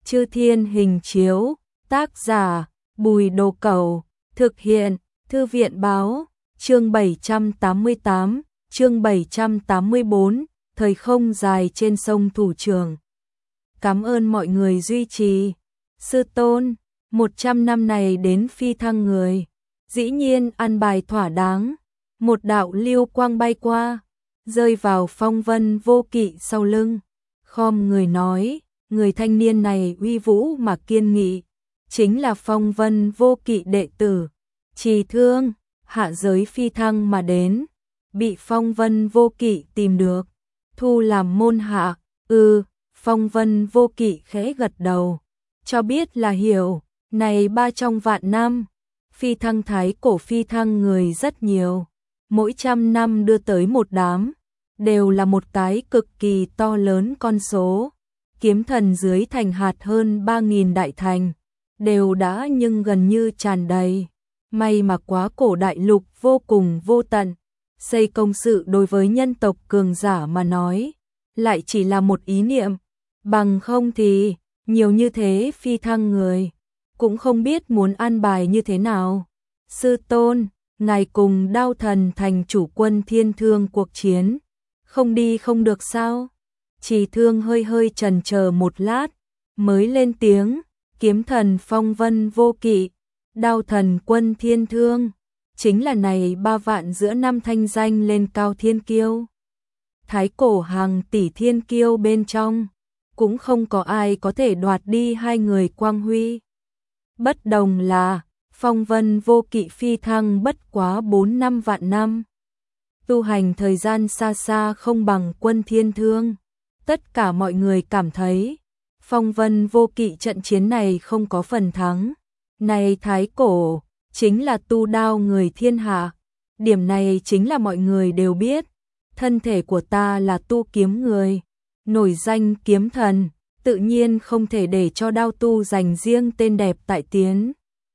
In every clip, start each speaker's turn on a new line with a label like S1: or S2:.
S1: Chư Thiên Hình Chiếu, tác giả Bùi Đồ Cẩu, thực hiện Thư viện Báo, chương 788, chương 784, thời không dài trên sông Thủ Trường. Cảm ơn mọi người duy trì. Sư tôn, 100 năm này đến phi thăng người, dĩ nhiên ăn bài thỏa đáng. Một đạo lưu quang bay qua, rơi vào Phong Vân Vô Kỵ sau lưng, khom người nói, người thanh niên này uy vũ mà kiên nghị, chính là Phong Vân Vô Kỵ đệ tử Trì Thương, hạ giới phi thăng mà đến, bị Phong Vân Vô Kỵ tìm được, thu làm môn hạ. Phong Vân Vô Kỵ khẽ gật đầu, cho biết là hiểu. Này trong vạn năm, phi thăng thái cổ phi thăng người rất nhiều, mỗi 100 năm đưa tới một đám, đều là một cái cực kỳ to lớn con số. Kiếm thần dưới thành hạt hơn 3.000 đại thành, đều đã nhưng gần như tràn đầy. May mà quá cổ đại lục vô cùng vô tận, xây công sự đối với nhân tộc cường giả mà nói, lại chỉ là một ý niệm, bằng không thì nhiều như thế phi thăng người, cũng không biết muốn an bài như thế nào. Sư tôn, ngài cùng Đao Thần thành chủ quân Thiên Thương cuộc chiến, không đi không được sao? Trì Thương hơi chần chờ một lát, mới lên tiếng, kiếm thần Phong Vân Vô Kỵ, Đao Thần quân Thiên Thương, chính là này 3 vạn giữa năm thanh danh lên cao thiên kiêu. Thái cổ hàng tỷ thiên kiêu bên trong, cũng không có ai có thể đoạt đi hai người quang huy. Bất đồng là, Phong Vân Vô Kỵ phi thăng bất quá 4-5 vạn năm. Tu hành thời gian xa xa không bằng quân Thiên Thương. Tất cả mọi người cảm thấy, Phong Vân Vô Kỵ trận chiến này không có phần thắng. Này thái cổ, chính là tu đao người thiên hạ. Điểm này chính là mọi người đều biết. Thân thể của ta là tu kiếm người, nổi danh kiếm thần, tự nhiên không thể để cho đao tu dành riêng tên đẹp tại tiến.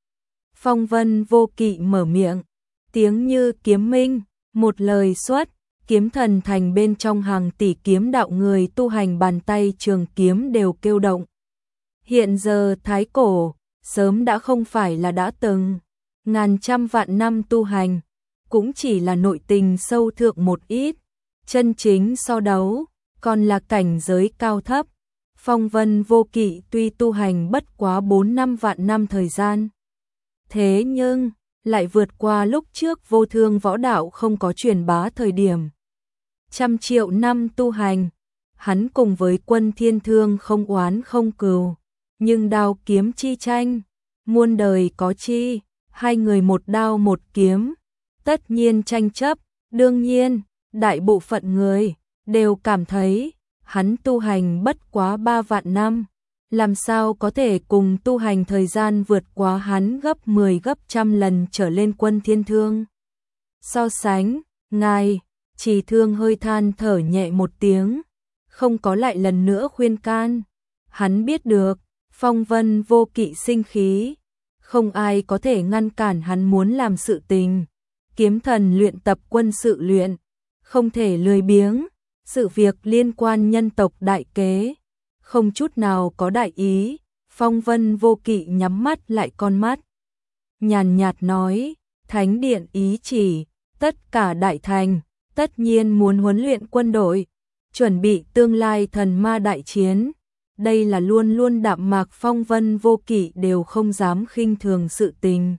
S1: Phong Vân Vô Kỵ mở miệng, tiếng như kiếm minh, một lời xuất, kiếm thần thành bên trong hàng tỷ kiếm đạo người tu hành bàn tay trường kiếm đều kêu động. Hiện giờ thái cổ, sớm đã không phải là đã từng, ngàn trăm vạn năm tu hành, cũng chỉ là nội tình sâu thượng một ít, chân chính so đấu, còn là cảnh giới cao thấp. Phong Vân Vô Kỵ tuy tu hành bất quá 4-5 vạn năm thời gian, thế nhưng lại vượt qua lúc trước vô thương võ đạo không có truyền bá thời điểm. 100 triệu năm tu hành, hắn cùng với quân Thiên Thương không oán không cừu, nhưng đao kiếm chi tranh, muôn đời có chi, hai người một đao một kiếm, tất nhiên tranh chấp. Đương nhiên, đại bộ phận người đều cảm thấy hắn tu hành bất quá 3 vạn năm, làm sao có thể cùng tu hành thời gian vượt quá hắn gấp 10 gấp trăm lần trở lên quân Thiên Thương. So sánh, ngài, Trì Thương hơi than thở nhẹ một tiếng, không có lại lần nữa khuyên can. Hắn biết được, Phong Vân Vô Kỵ sinh khí, không ai có thể ngăn cản hắn muốn làm sự tình. Kiếm thần luyện tập quân sự luyện, không thể lười biếng, sự việc liên quan nhân tộc đại kế, không chút nào có đại ý. Phong Vân Vô Kỵ nhắm mắt lại con mắt, nhàn nhạt nói, Thánh Điện ý chỉ, tất cả đại thành, tất nhiên muốn huấn luyện quân đội, chuẩn bị tương lai thần ma đại chiến. Đây là luôn luôn đạm mạc Phong Vân Vô Kỵ đều không dám khinh thường sự tình.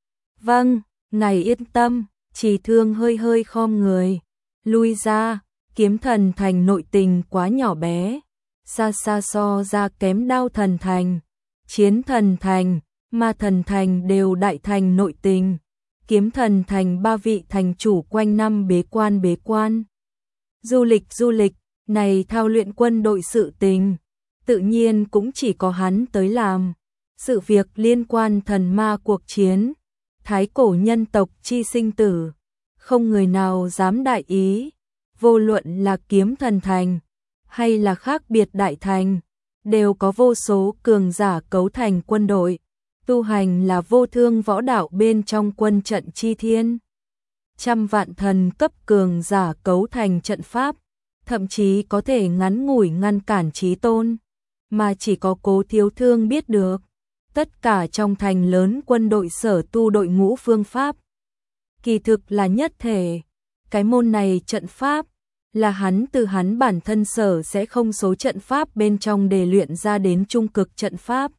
S1: Vâng, ngài yên tâm. Trì Thương hơi khom người, lui ra. Kiếm thần thành nội tình quá nhỏ bé, xa xa so ra kém Đao Thần thành, Chiến Thần thành, Ma Thần thành đều đại thành nội tình. Kiếm thần thành 3 vị thành chủ quanh năm bế quan. Du lịch, này thao luyện quân đội sự tình, tự nhiên cũng chỉ có hắn tới làm. Sự việc liên quan thần ma cuộc chiến, thái cổ nhân tộc chi sinh tử, không người nào dám đại ý. Vô luận là kiếm thần thành, hay là khác biệt đại thành, đều có vô số cường giả cấu thành quân đội. Tu hành là vô thương võ đạo bên trong quân trận chi thiên. 100 vạn thần cấp cường giả cấu thành trận pháp, thậm chí có thể ngắn ngủi ngăn cản chí tôn. mà chỉ có Cố Thiếu Thương biết được. Tất cả trong thành lớn quân đội sở tu đội ngũ phương pháp. Kỳ thực là nhất thể. Cái môn này trận pháp là hắn từ hắn bản thân sở sẽ không số trận pháp bên trong để luyện ra đến trung cực trận pháp.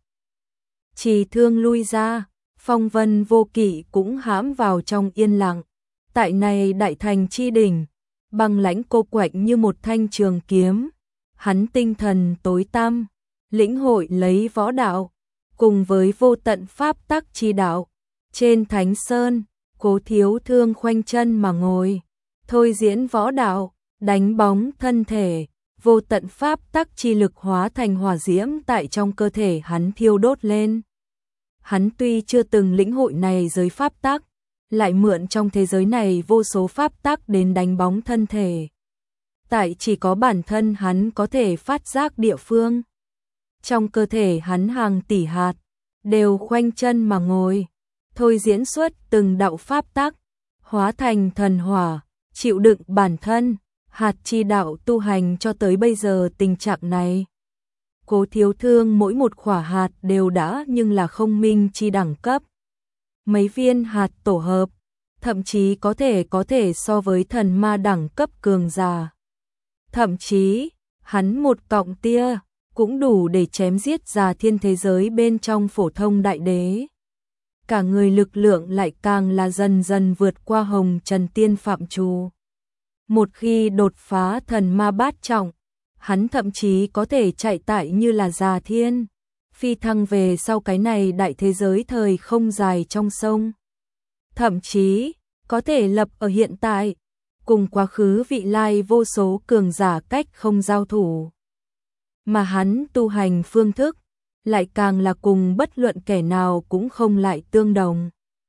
S1: Chỉ Thương lui ra, Phong Vân Vô Kỵ cũng hãm vào trong yên lặng. Tại này đại thành chi đỉnh, băng lãnh cô quạnh như một thanh trường kiếm. Hắn tinh thần tối tăm, lĩnh hội lấy võ đạo, cùng với vô tận pháp tắc chi đạo. Trên Thánh Sơn, Cố Thiếu Thương khoanh chân mà ngồi, thôi diễn võ đạo, đánh bóng thân thể, vô tận pháp tắc chi lực hóa thành hỏa diễm tại trong cơ thể hắn thiêu đốt lên. Hắn tuy chưa từng lĩnh hội này giới pháp tắc, lại mượn trong thế giới này vô số pháp tắc đến đánh bóng thân thể. Tại chỉ có bản thân hắn có thể phát giác địa phương. Trong cơ thể hắn hàng tỷ hạt, đều khoanh chân mà ngồi, thôi diễn xuất từng đạo pháp tắc, hóa thành thần hỏa, chịu đựng bản thân, hạt chi đạo tu hành cho tới bây giờ tình trạng này. Cố Thiếu Thương mỗi một khỏa hạt đều đã nhưng là không minh chi đẳng cấp. Mấy viên hạt tổ hợp, thậm chí có thể so với thần ma đẳng cấp cường giả. Thậm chí, hắn một cọng tia, cũng đủ để chém giết già thiên thế giới bên trong phổ thông đại đế. Cả người lực lượng lại càng là dần dần vượt qua hồng trần tiên phạm trù. Một khi đột phá thần ma bát trọng, hắn thậm chí có thể chạy tại như là già thiên, phi thăng về sau cái này đại thế giới thời không dài trong sông. Thậm chí, có thể lập ở hiện tại, cùng quá khứ vị lai vô số cường giả cách không giao thủ. Mà hắn tu hành phương thức, lại càng là cùng bất luận kẻ nào cũng không lại tương đồng.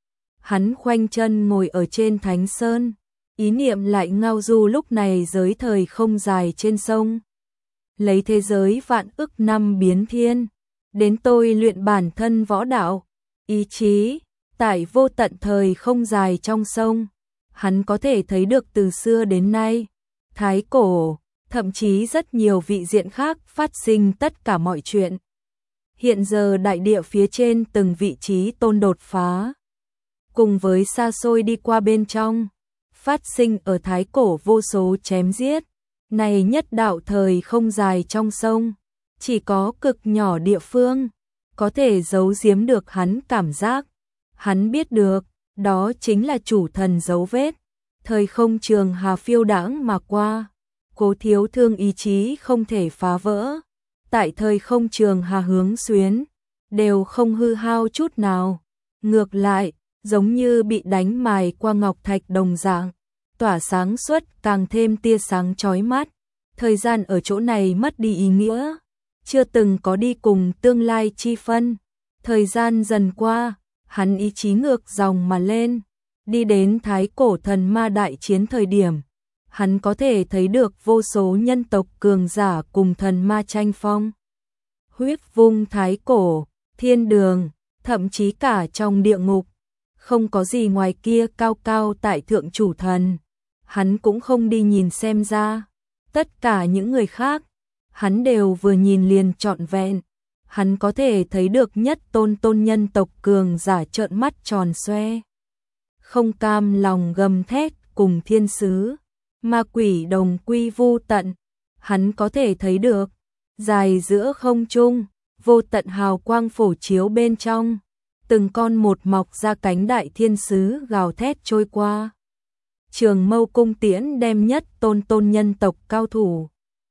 S1: Hắn khoanh chân ngồi ở trên Thánh Sơn, ý niệm lại ngao du lúc này giới thời không dài trên sông. Lấy thế giới vạn ức năm biến thiên, đến tôi luyện bản thân võ đạo, ý chí, tại vô tận thời không dài trong sông. Hắn có thể thấy được từ xưa đến nay, thái cổ, thậm chí rất nhiều vị diện khác phát sinh tất cả mọi chuyện. Hiện giờ đại địa phía trên từng vị trí tôn đột phá, cùng với xa xôi đi qua bên trong, phát sinh ở thái cổ vô số chém giết. Này nhất đạo thời không dài trong sông, chỉ có cực nhỏ địa phương, có thể giấu giếm được hắn cảm giác. Hắn biết được, đó chính là chủ thần dấu vết. Thời không trường hà phiêu đãng mà qua, Cố Thiếu Thương ý chí không thể phá vỡ. Tại thời không trường hà hướng xuyến, đều không hư hao chút nào. Ngược lại, giống như bị đánh mài qua ngọc thạch đồng dạng, tỏa sáng suốt càng thêm tia sáng chói mắt. Thời gian ở chỗ này mất đi ý nghĩa, chưa từng có đi cùng tương lai chi phân. Thời gian dần qua, hắn ý chí ngược dòng mà lên, đi đến thái cổ thần ma đại chiến thời điểm. Hắn có thể thấy được vô số nhân tộc cường giả cùng thần ma tranh phong. Huyết vung thái cổ, thiên đường, thậm chí cả trong địa ngục, không có gì ngoài kia cao cao tại thượng chủ thần. Hắn cũng không đi nhìn xem ra. Tất cả những người khác, hắn đều vừa nhìn liền trọn vẹn. Hắn có thể thấy được nhất tôn nhân tộc cường giả trợn mắt tròn xoe. Không cam lòng gầm thét cùng thiên sứ, ma quỷ đồng quy vu tận. Hắn có thể thấy được, dài giữa không trung, vô tận hào quang phổ chiếu bên trong. Từng con một mọc ra cánh đại thiên sứ gào thét trôi qua. Trường Mâu cung tiễn đem nhất tôn nhân tộc cao thủ,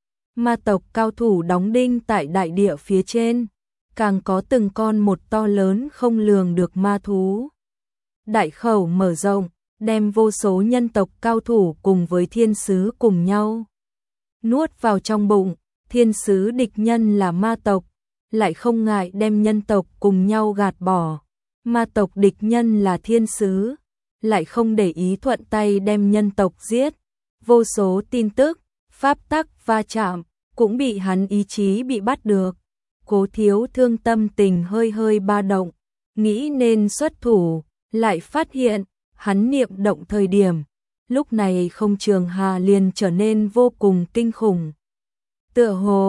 S1: ma tộc cao thủ đóng đinh tại đại địa phía trên, càng có từng con một to lớn không lường được ma thú. Đại khẩu mở rộng, đem vô số nhân tộc cao thủ cùng với thiên sứ cùng nhau nuốt vào trong bụng. Thiên sứ địch nhân là ma tộc, lại không ngại đem nhân tộc cùng nhau gạt bỏ. Ma tộc địch nhân là thiên sứ, lại không để ý thuận tay đem nhân tộc giết. Vô số tin tức, pháp tắc va chạm, cũng bị hắn ý chí bị bắt được. Cố Thiếu Thương tâm tình hơi ba động, nghĩ nên xuất thủ, lại phát hiện, hắn niệm động thời điểm. Lúc này không trường hà liền trở nên vô cùng kinh khủng. Tựa hồ,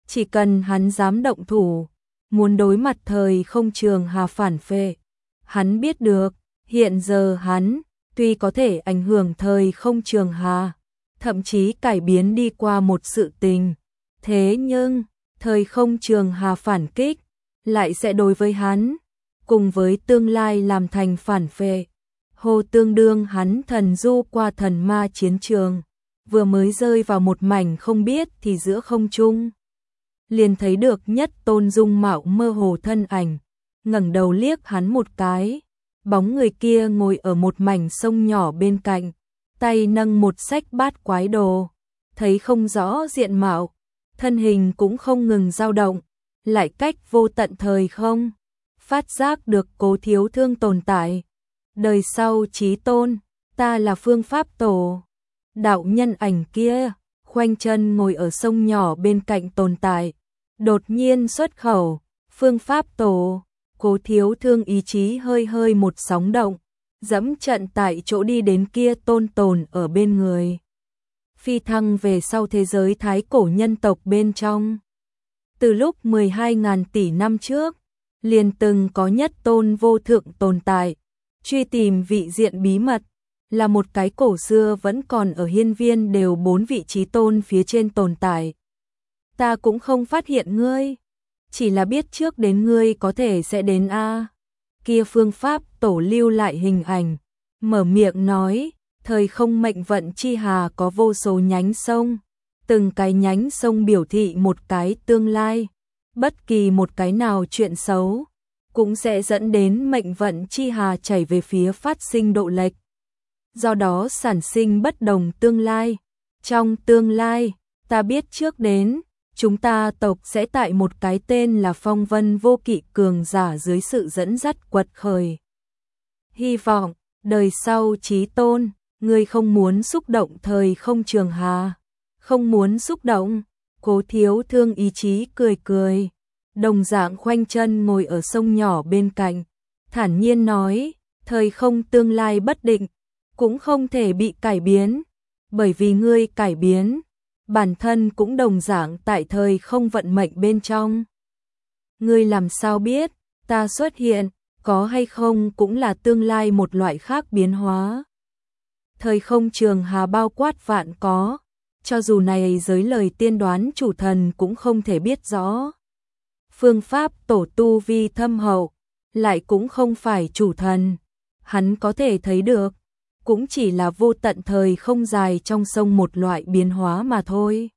S1: chỉ cần hắn dám động thủ, muốn đối mặt thời không trường hà phản phệ. Hắn biết được, hiện giờ hắn, tuy có thể ảnh hưởng thời không trường hà, thậm chí cải biến đi qua một sự tình. Thế nhưng, thời không trường hà phản kích, lại sẽ đối với hắn, cùng với tương lai làm thành phản phệ. Hồ tương đương hắn thần du qua thần ma chiến trường, vừa mới rơi vào một mảnh không biết thì giữa không trung. Liền thấy được Nhất Tôn dung mạo mơ hồ thân ảnh, ngẩng đầu liếc hắn một cái, bóng người kia ngồi ở một mảnh sông nhỏ bên cạnh, tay nâng một sách bát quái đồ, thấy không rõ diện mạo, thân hình cũng không ngừng dao động, lại cách vô tận thời không, phát giác được Cố Thiếu Thương tồn tại. Đời sau chí tôn, ta là phương pháp tổ. Đạo nhân ảnh kia, khoanh chân ngồi ở sông nhỏ bên cạnh tồn tại, đột nhiên xuất khẩu, phương pháp tổ. Cố Thiếu Thương ý chí hơi hơi một sóng động, dẫm trận tại chỗ đi đến kia tôn tồn ở bên người. Phi thăng về sau thế giới thái cổ nhân tộc bên trong. Từ lúc 12.000 tỷ năm trước, liền từng có nhất tôn vô thượng tồn tại, truy tìm vị diện bí mật, là một cái cổ xưa vẫn còn ở hiên viên đều 4 vị trí tôn phía trên tồn tại. Ta cũng không phát hiện ngươi, chỉ là biết trước đến ngươi có thể sẽ đến a. Kia phương pháp tổ lưu lại hình ảnh, mở miệng nói, thời không mệnh vận chi hà có vô số nhánh sông, từng cái nhánh sông biểu thị một cái tương lai, bất kỳ một cái nào chuyện xấu cũng sẽ dẫn đến mệnh vận chi hà chảy về phía phát sinh độ lệch. Do đó sản sinh bất đồng tương lai. Trong tương lai, ta biết trước đến, chúng ta tộc sẽ tại một cái tên là Phong Vân Vô Kỵ cường giả dưới sự dẫn dắt quật khởi. Hy vọng, đời sau chí tôn, ngươi không muốn xúc động thời không trường hà. Không muốn xúc động, Cố Thiếu Thương ý chí cười cười. Đồng dạng khoanh chân ngồi ở sông nhỏ bên cạnh, thản nhiên nói, thời không tương lai bất định, cũng không thể bị cải biến, bởi vì ngươi cải biến, bản thân cũng đồng dạng tại thời không vận mệnh bên trong. Ngươi làm sao biết, ta xuất hiện, có hay không cũng là tương lai một loại khác biến hóa. Thời không trường hà bao quát vạn có, cho dù này giới lời tiên đoán chủ thần cũng không thể biết rõ. Phương pháp tổ tu vi thâm hậu, lại cũng không phải chủ thần, hắn có thể thấy được, cũng chỉ là vô tận thời không dài trong sông một loại biến hóa mà thôi.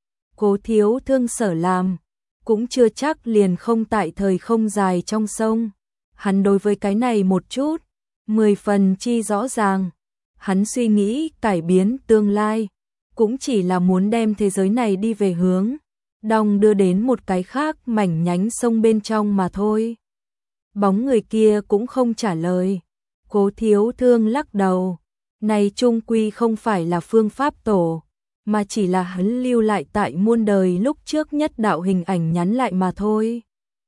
S1: Cố Thiếu Thương sở làm, cũng chưa chắc liền không tại thời không dài trong sông. Hắn đối với cái này một chút, 10 phần chi rõ ràng. Hắn suy nghĩ cải biến tương lai, cũng chỉ là muốn đem thế giới này đi về hướng đong đưa đến một cái khác mảnh nhánh sông bên trong mà thôi. Bóng người kia cũng không trả lời. Cố Thiếu Thương lắc đầu. Này chung quy không phải là phương pháp tổ, mà chỉ là hắn lưu lại tại muôn đời lúc trước nhất đạo hình ảnh nhắn lại mà thôi.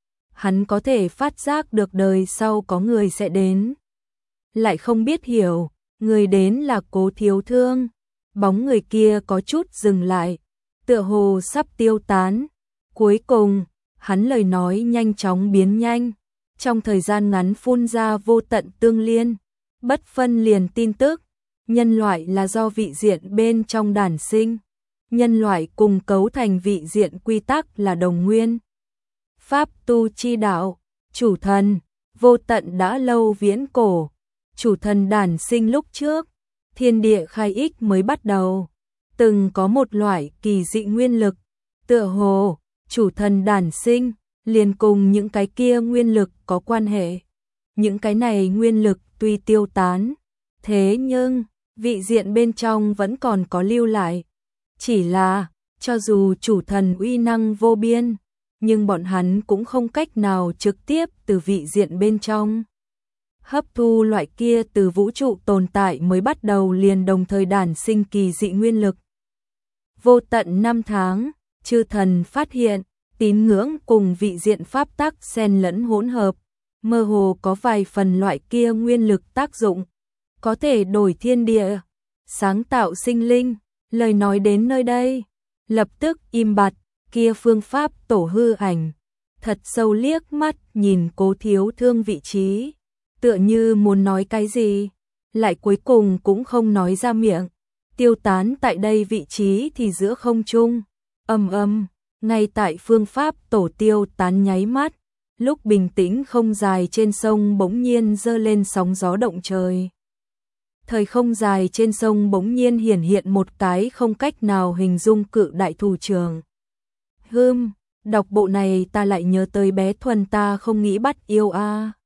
S1: Hắn có thể phát giác được đời sau có người sẽ đến, lại không biết hiểu, người đến là Cố Thiếu Thương. Bóng người kia có chút dừng lại, tựa hồ sắp tiêu tán. Cuối cùng, hắn lời nói nhanh chóng biến nhanh, trong thời gian ngắn phun ra vô tận tương liên, bất phân liền tin tức. Nhân loại là do vị diện bên trong đản sinh, nhân loại cùng cấu thành vị diện quy tắc là đồng nguyên. Pháp tu chi đạo, chủ thần, vô tận đã lâu viễn cổ, chủ thần đản sinh lúc trước, thiên địa khai ích mới bắt đầu, từng có một loại kỳ dị nguyên lực, tựa hồ, chủ thần đản sinh, liền cùng những cái kia nguyên lực có quan hệ. Những cái này nguyên lực tuy tiêu tán, thế nhưng vị diện bên trong vẫn còn có lưu lại. Chỉ là, cho dù chủ thần uy năng vô biên, nhưng bọn hắn cũng không cách nào trực tiếp từ vị diện bên trong hấp thu loại kia từ vũ trụ tồn tại mới bắt đầu liền đồng thời đản sinh kỳ dị nguyên lực. Vô tận năm tháng, chư thần phát hiện, tín ngưỡng cùng vị diện pháp tắc xen lẫn hỗn hợp, mơ hồ có vài phần loại kia nguyên lực tác dụng, có thể đổi thiên địa, sáng tạo sinh linh. Lời nói đến nơi đây, lập tức im bặt, kia phương pháp tổ hư ảnh, thật sâu liếc mắt nhìn Cố Thiếu Thương vị trí, tựa như muốn nói cái gì, lại cuối cùng cũng không nói ra miệng, tiêu tán tại đây vị trí thì giữa không trung, ngay tại phương pháp tổ tiêu tán nháy mắt, lúc bình tĩnh không dài trên sông bỗng nhiên dơ lên sóng gió động trời. Thời không dài trên sông bỗng nhiên hiển hiện một cái không cách nào hình dung cự đại thủ trưởng. Đọc bộ này ta lại nhớ tới bé Thuần ta không nghĩ bắt yêu a.